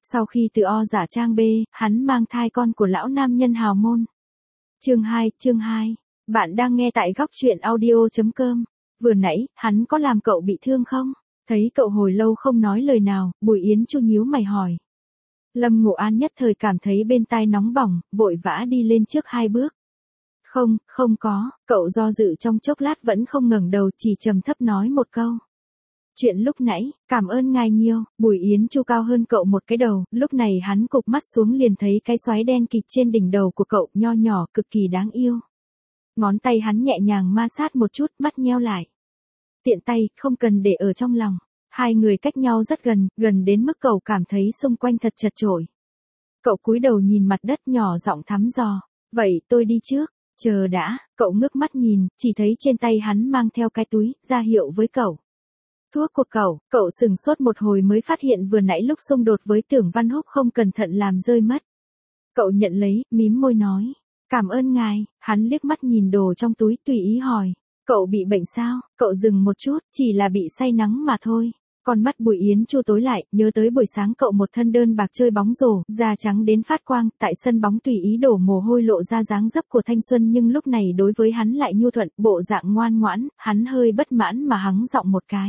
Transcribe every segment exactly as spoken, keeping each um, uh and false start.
Sau khi từ O giả trang B, hắn mang thai con của lão nam nhân hào môn. Chương hai, chương hai. Bạn đang nghe tại góc truyện audio chấm com. Vừa nãy, hắn có làm cậu bị thương không? Thấy cậu hồi lâu không nói lời nào, Bùi Yến Chu nhíu mày hỏi. Lâm Ngộ An nhất thời cảm thấy bên tai nóng bỏng, vội vã đi lên trước hai bước. Không, không có, cậu do dự trong chốc lát vẫn không ngẩng đầu, chỉ trầm thấp nói một câu. Chuyện lúc nãy, cảm ơn ngài nhiều. Bùi Yến Chu cao hơn cậu một cái đầu, lúc này hắn cụp mắt xuống liền thấy cái xoáy đen kịt trên đỉnh đầu của cậu, nho nhỏ, cực kỳ đáng yêu. Ngón tay hắn nhẹ nhàng ma sát một chút, mắt nheo lại. Tiện tay, không cần để ở trong lòng. Hai người cách nhau rất gần, gần đến mức cậu cảm thấy xung quanh thật chật chội. Cậu cúi đầu nhìn mặt đất, nhỏ giọng thăm dò. Vậy tôi đi trước. Chờ đã, cậu ngước mắt nhìn, chỉ thấy trên tay hắn mang theo cái túi, ra hiệu với cậu. Thuốc của cậu, cậu sừng sốt một hồi mới phát hiện vừa nãy lúc xung đột với Tưởng Văn Húc không cẩn thận làm rơi mất. Cậu nhận lấy, mím môi nói. Cảm ơn ngài. Hắn liếc mắt nhìn đồ trong túi, tùy ý hỏi. Cậu bị bệnh sao? Cậu dừng một chút, chỉ là bị say nắng mà thôi. Con mắt Bùi Yến Chu tối lại, nhớ tới buổi sáng cậu một thân đơn bạc chơi bóng rổ, da trắng đến phát quang, tại sân bóng tùy ý đổ mồ hôi lộ ra dáng dấp của thanh xuân, nhưng lúc này đối với hắn lại nhu thuận, bộ dạng ngoan ngoãn, hắn hơi bất mãn mà hắng giọng một cái.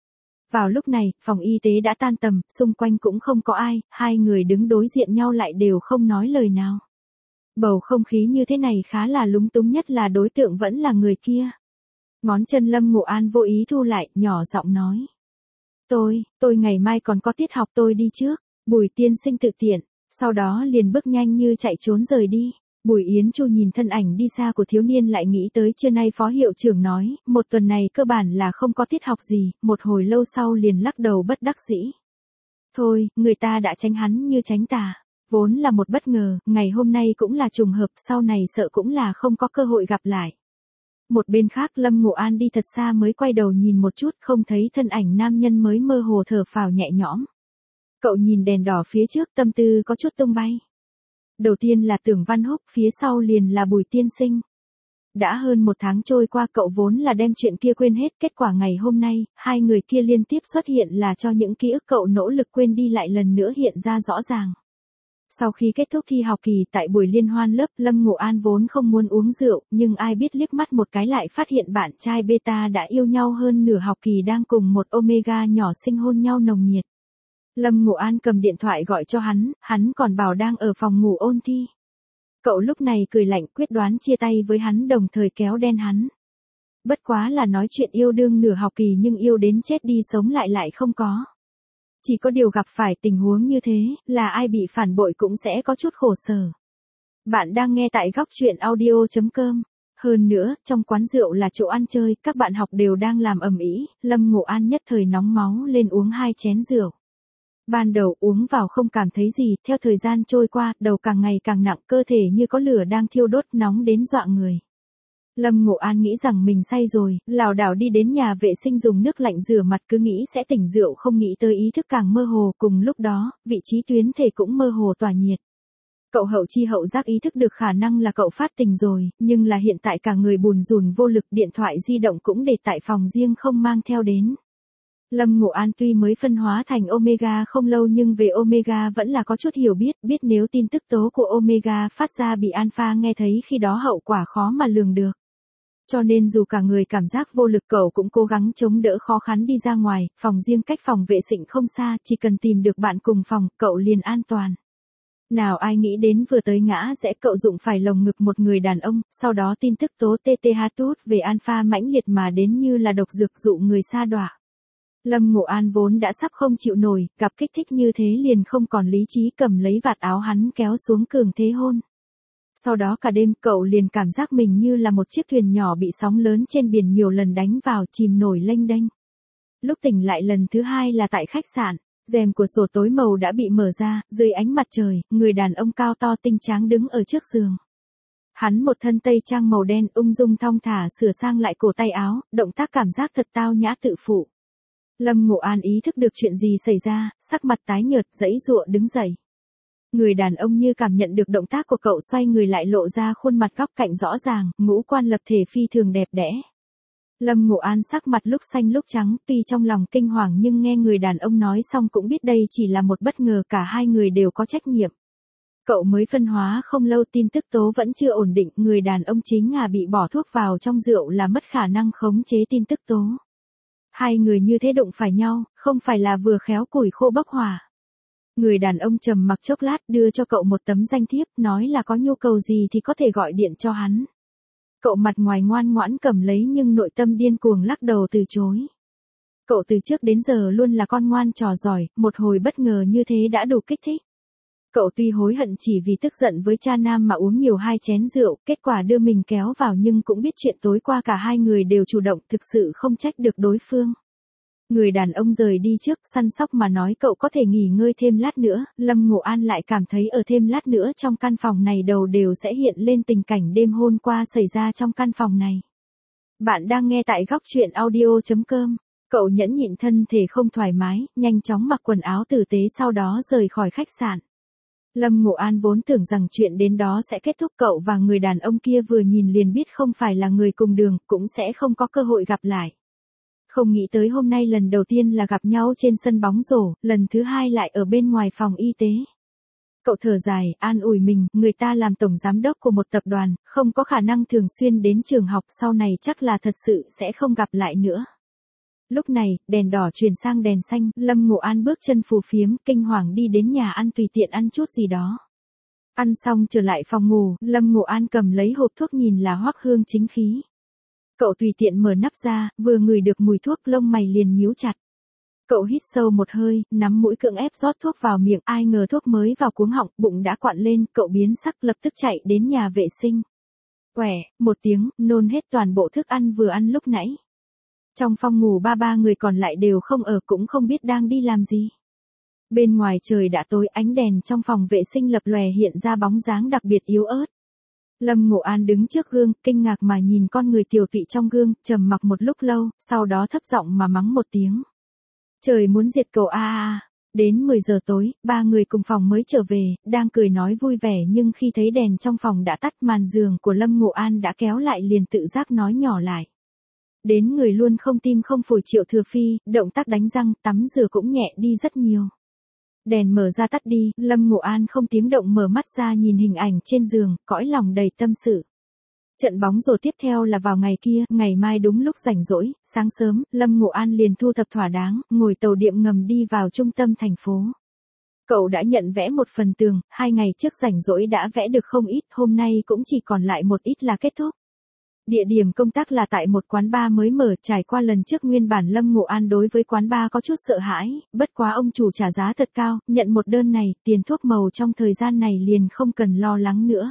Vào lúc này, phòng y tế đã tan tầm, xung quanh cũng không có ai, hai người đứng đối diện nhau lại đều không nói lời nào. Bầu không khí như thế này khá là lúng túng, nhất là đối tượng vẫn là người kia. Ngón chân Lâm Ngộ An vô ý thu lại, nhỏ giọng nói. Tôi, tôi ngày mai còn có tiết học, tôi đi trước. Bùi tiên sinh tự tiện, sau đó liền bước nhanh như chạy trốn rời đi. Bùi Yến Chu nhìn thân ảnh đi xa của thiếu niên lại nghĩ tới trưa nay phó hiệu trưởng nói, một tuần này cơ bản là không có tiết học gì, một hồi lâu sau liền lắc đầu bất đắc dĩ. Thôi, người ta đã tránh hắn như tránh tà. Vốn là một bất ngờ, ngày hôm nay cũng là trùng hợp, sau này sợ cũng là không có cơ hội gặp lại. Một bên khác Lâm Ngộ An đi thật xa mới quay đầu nhìn một chút, không thấy thân ảnh nam nhân mới mơ hồ thở phào nhẹ nhõm. Cậu nhìn đèn đỏ phía trước, tâm tư có chút tung bay. Đầu tiên là Tưởng Văn Húc, phía sau liền là Bùi tiên sinh. Đã hơn một tháng trôi qua, cậu vốn là đem chuyện kia quên hết, kết quả ngày hôm nay, hai người kia liên tiếp xuất hiện là cho những ký ức cậu nỗ lực quên đi lại lần nữa hiện ra rõ ràng. Sau khi kết thúc thi học kỳ tại buổi liên hoan lớp, Lâm Ngộ An vốn không muốn uống rượu, nhưng ai biết liếc mắt một cái lại phát hiện bạn trai beta đã yêu nhau hơn nửa học kỳ đang cùng một omega nhỏ xinh hôn nhau nồng nhiệt. Lâm Ngộ An cầm điện thoại gọi cho hắn, hắn còn bảo đang ở phòng ngủ ôn thi. Cậu lúc này cười lạnh, quyết đoán chia tay với hắn, đồng thời kéo đen hắn. Bất quá là nói chuyện yêu đương nửa học kỳ nhưng yêu đến chết đi sống lại lại không có. Chỉ có điều gặp phải tình huống như thế, là ai bị phản bội cũng sẽ có chút khổ sở. Bạn đang nghe tại góc truyện audio chấm com. Hơn nữa, trong quán rượu là chỗ ăn chơi, các bạn học đều đang làm ầm ĩ, Lâm Ngộ An nhất thời nóng máu lên uống hai chén rượu. Ban đầu uống vào không cảm thấy gì, theo thời gian trôi qua, đầu càng ngày càng nặng, cơ thể như có lửa đang thiêu đốt, nóng đến dọa người. Lâm Ngộ An nghĩ rằng mình say rồi, lảo đảo đi đến nhà vệ sinh dùng nước lạnh rửa mặt, cứ nghĩ sẽ tỉnh rượu, không nghĩ tới ý thức càng mơ hồ, cùng lúc đó, vị trí tuyến thể cũng mơ hồ tỏa nhiệt. Cậu hậu chi hậu giác ý thức được khả năng là cậu phát tình rồi, nhưng là hiện tại cả người bùn rùn vô lực, điện thoại di động cũng để tại phòng riêng không mang theo đến. Lâm Ngộ An tuy mới phân hóa thành Omega không lâu nhưng về Omega vẫn là có chút hiểu biết, biết nếu tin tức tố của Omega phát ra bị Alpha nghe thấy khi đó hậu quả khó mà lường được. Cho nên dù cả người cảm giác vô lực, cậu cũng cố gắng chống đỡ khó khăn đi ra ngoài, phòng riêng cách phòng vệ sinh không xa, chỉ cần tìm được bạn cùng phòng, cậu liền an toàn. Nào ai nghĩ đến vừa tới ngã rẽ cậu dụng phải lồng ngực một người đàn ông, sau đó tin tức tố tê tê hát tút về Alpha mãnh liệt mà đến như là độc dược dụ người sa đọa. Lâm Ngộ An vốn đã sắp không chịu nổi, gặp kích thích như thế liền không còn lý trí, cầm lấy vạt áo hắn kéo xuống cường thế hôn. Sau đó cả đêm cậu liền cảm giác mình như là một chiếc thuyền nhỏ bị sóng lớn trên biển nhiều lần đánh vào, chìm nổi lênh đênh. Lúc tỉnh lại lần thứ hai là tại khách sạn, rèm của sổ tối màu đã bị mở ra, dưới ánh mặt trời, người đàn ông cao to tinh tráng đứng ở trước giường. Hắn một thân tây trang màu đen, ung dung thong thả sửa sang lại cổ tay áo, động tác cảm giác thật tao nhã tự phụ. Lâm Ngộ An ý thức được chuyện gì xảy ra, sắc mặt tái nhợt, giãy giụa đứng dậy. Người đàn ông như cảm nhận được động tác của cậu, xoay người lại lộ ra khuôn mặt góc cạnh rõ ràng, ngũ quan lập thể phi thường đẹp đẽ. Lâm Ngộ An sắc mặt lúc xanh lúc trắng, tuy trong lòng kinh hoàng nhưng nghe người đàn ông nói xong cũng biết đây chỉ là một bất ngờ, cả hai người đều có trách nhiệm. Cậu mới phân hóa không lâu, tin tức tố vẫn chưa ổn định, người đàn ông chính à bị bỏ thuốc vào trong rượu là mất khả năng khống chế tin tức tố. Hai người như thế đụng phải nhau, không phải là vừa khéo củi khô bốc hỏa. Người đàn ông trầm mặc chốc lát đưa cho cậu một tấm danh thiếp, nói là có nhu cầu gì thì có thể gọi điện cho hắn. Cậu mặt ngoài ngoan ngoãn cầm lấy nhưng nội tâm điên cuồng lắc đầu từ chối. Cậu từ trước đến giờ luôn là con ngoan trò giỏi, một hồi bất ngờ như thế đã đủ kích thích. Cậu tuy hối hận chỉ vì tức giận với cha nam mà uống nhiều hai chén rượu, kết quả đưa mình kéo vào, nhưng cũng biết chuyện tối qua cả hai người đều chủ động, thực sự không trách được đối phương. Người đàn ông rời đi trước, săn sóc mà nói cậu có thể nghỉ ngơi thêm lát nữa. Lâm Ngộ An lại cảm thấy ở thêm lát nữa trong căn phòng này đầu đều sẽ hiện lên tình cảnh đêm hôm qua xảy ra trong căn phòng này. Bạn đang nghe tại góc truyện audio chấm com. Cậu nhẫn nhịn thân thể không thoải mái, nhanh chóng mặc quần áo tử tế sau đó rời khỏi khách sạn. Lâm Ngộ An vốn tưởng rằng chuyện đến đó sẽ kết thúc, cậu và người đàn ông kia vừa nhìn liền biết không phải là người cùng đường, cũng sẽ không có cơ hội gặp lại. Không nghĩ tới hôm nay lần đầu tiên là gặp nhau trên sân bóng rổ, lần thứ hai lại ở bên ngoài phòng y tế. Cậu thở dài, an ủi mình, người ta làm tổng giám đốc của một tập đoàn, không có khả năng thường xuyên đến trường học, sau này chắc là thật sự sẽ không gặp lại nữa. Lúc này, đèn đỏ chuyển sang đèn xanh, Lâm Ngộ An bước chân phù phiếm, kinh hoàng đi đến nhà ăn tùy tiện ăn chút gì đó. Ăn xong trở lại phòng ngủ, Lâm Ngộ An cầm lấy hộp thuốc nhìn là Hoắc Hương Chính Khí. Cậu tùy tiện mở nắp ra, vừa ngửi được mùi thuốc lông mày liền nhíu chặt. Cậu hít sâu một hơi, nắm mũi cưỡng ép rót thuốc vào miệng, ai ngờ thuốc mới vào cuống họng, bụng đã quặn lên, cậu biến sắc lập tức chạy đến nhà vệ sinh. Quẻ, một tiếng, nôn hết toàn bộ thức ăn vừa ăn lúc nãy. Trong phòng ngủ ba ba người còn lại đều không ở, cũng không biết đang đi làm gì. Bên ngoài trời đã tối, ánh đèn trong phòng vệ sinh lập lòe hiện ra bóng dáng đặc biệt yếu ớt. Lâm Ngộ An đứng trước gương, kinh ngạc mà nhìn con người tiều tụy trong gương, trầm mặc một lúc lâu, sau đó thấp giọng mà mắng một tiếng. Trời muốn diệt cậu a a. Đến mười giờ tối, ba người cùng phòng mới trở về, đang cười nói vui vẻ, nhưng khi thấy đèn trong phòng đã tắt, màn giường của Lâm Ngộ An đã kéo lại liền tự giác nói nhỏ lại. Đến người luôn không tim không phổi Triệu Thừa Phi, động tác đánh răng, tắm rửa cũng nhẹ đi rất nhiều. Đèn mở ra tắt đi, Lâm Ngộ An không tiếng động mở mắt ra nhìn hình ảnh trên giường, cõi lòng đầy tâm sự. Trận bóng rổ tiếp theo là vào ngày kia, ngày mai đúng lúc rảnh rỗi, sáng sớm, Lâm Ngộ An liền thu thập thỏa đáng, ngồi tàu điện ngầm đi vào trung tâm thành phố. Cậu đã nhận vẽ một phần tường, hai ngày trước rảnh rỗi đã vẽ được không ít, hôm nay cũng chỉ còn lại một ít là kết thúc. Địa điểm công tác là tại một quán bar mới mở, trải qua lần trước nguyên bản Lâm Ngộ An đối với quán bar có chút sợ hãi, bất quá ông chủ trả giá thật cao, nhận một đơn này, tiền thuốc màu trong thời gian này liền không cần lo lắng nữa.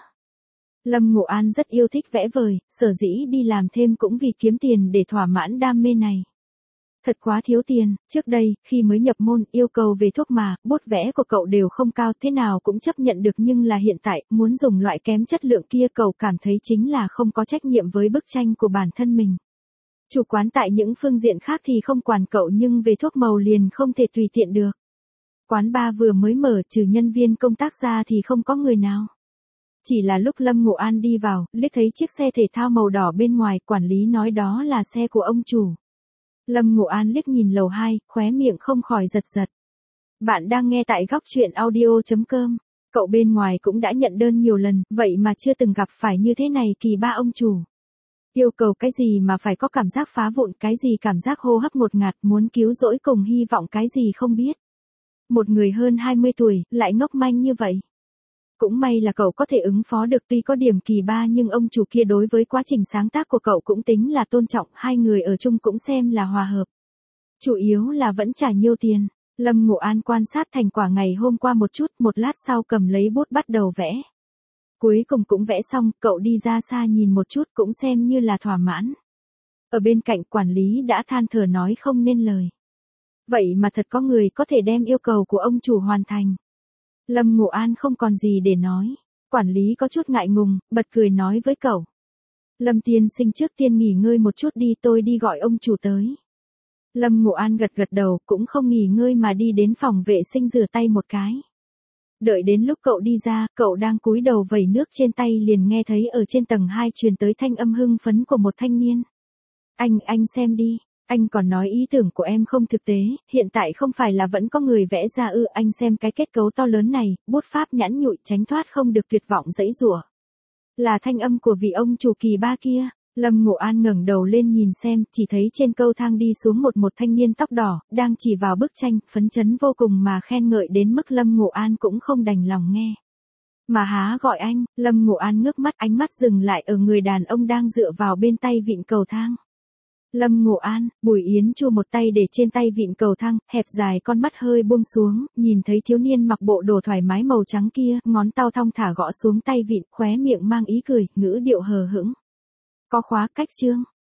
Lâm Ngộ An rất yêu thích vẽ vời, sở dĩ đi làm thêm cũng vì kiếm tiền để thỏa mãn đam mê này. Thật quá thiếu tiền, trước đây, khi mới nhập môn, yêu cầu về thuốc mà, bút vẽ của cậu đều không cao, thế nào cũng chấp nhận được, nhưng là hiện tại, muốn dùng loại kém chất lượng kia cậu cảm thấy chính là không có trách nhiệm với bức tranh của bản thân mình. Chủ quán tại những phương diện khác thì không quản cậu, nhưng về thuốc màu liền không thể tùy tiện được. Quán bar vừa mới mở, trừ nhân viên công tác ra thì không có người nào. Chỉ là lúc Lâm Ngộ An đi vào, liếc thấy chiếc xe thể thao màu đỏ bên ngoài, quản lý nói đó là xe của ông chủ. Lâm Ngộ An liếc nhìn lầu hai, khóe miệng không khỏi giật giật. Bạn đang nghe tại góc truyện audio chấm com. Cậu bên ngoài cũng đã nhận đơn nhiều lần, vậy mà chưa từng gặp phải như thế này, kỳ ba ông chủ. Yêu cầu cái gì mà phải có cảm giác phá vụn, cái gì cảm giác hô hấp ngột ngạt, muốn cứu rỗi cùng hy vọng cái gì không biết. Một người hơn hai mươi tuổi, lại ngốc manh như vậy. Cũng may là cậu có thể ứng phó được, tuy có điểm kỳ ba nhưng ông chủ kia đối với quá trình sáng tác của cậu cũng tính là tôn trọng, hai người ở chung cũng xem là hòa hợp. Chủ yếu là vẫn trả nhiêu tiền. Lâm Ngộ An quan sát thành quả ngày hôm qua một chút, một lát sau cầm lấy bút bắt đầu vẽ. Cuối cùng cũng vẽ xong, cậu đi ra xa nhìn một chút cũng xem như là thỏa mãn. Ở bên cạnh quản lý đã than thở nói không nên lời. Vậy mà thật có người có thể đem yêu cầu của ông chủ hoàn thành. Lâm Ngộ An không còn gì để nói. Quản lý có chút ngại ngùng, bật cười nói với cậu. Lâm tiên sinh trước tiên nghỉ ngơi một chút đi, tôi đi gọi ông chủ tới. Lâm Ngộ An gật gật đầu, cũng không nghỉ ngơi mà đi đến phòng vệ sinh rửa tay một cái. Đợi đến lúc cậu đi ra, cậu đang cúi đầu vẩy nước trên tay liền nghe thấy ở trên tầng hai truyền tới thanh âm hưng phấn của một thanh niên. Anh, anh xem đi. Anh còn nói ý tưởng của em không thực tế, hiện tại không phải là vẫn có người vẽ ra ư, anh xem cái kết cấu to lớn này, bút pháp nhẵn nhụi tránh thoát không được tuyệt vọng dãy rủa. Là thanh âm của vị ông chủ kỳ ba kia. Lâm Ngộ An ngẩng đầu lên nhìn xem, chỉ thấy trên cầu thang đi xuống một một thanh niên tóc đỏ, đang chỉ vào bức tranh, phấn chấn vô cùng mà khen ngợi đến mức Lâm Ngộ An cũng không đành lòng nghe. Mà há gọi anh, Lâm Ngộ An ngước mắt, ánh mắt dừng lại ở người đàn ông đang dựa vào bên tay vịn cầu thang. Lâm Ngộ An, Bùi Yến Chu một tay để trên tay vịn cầu thang, hẹp dài con mắt hơi buông xuống, nhìn thấy thiếu niên mặc bộ đồ thoải mái màu trắng kia, ngón tao thong thả gõ xuống tay vịn, khóe miệng mang ý cười, ngữ điệu hờ hững. Có khóa cách chương.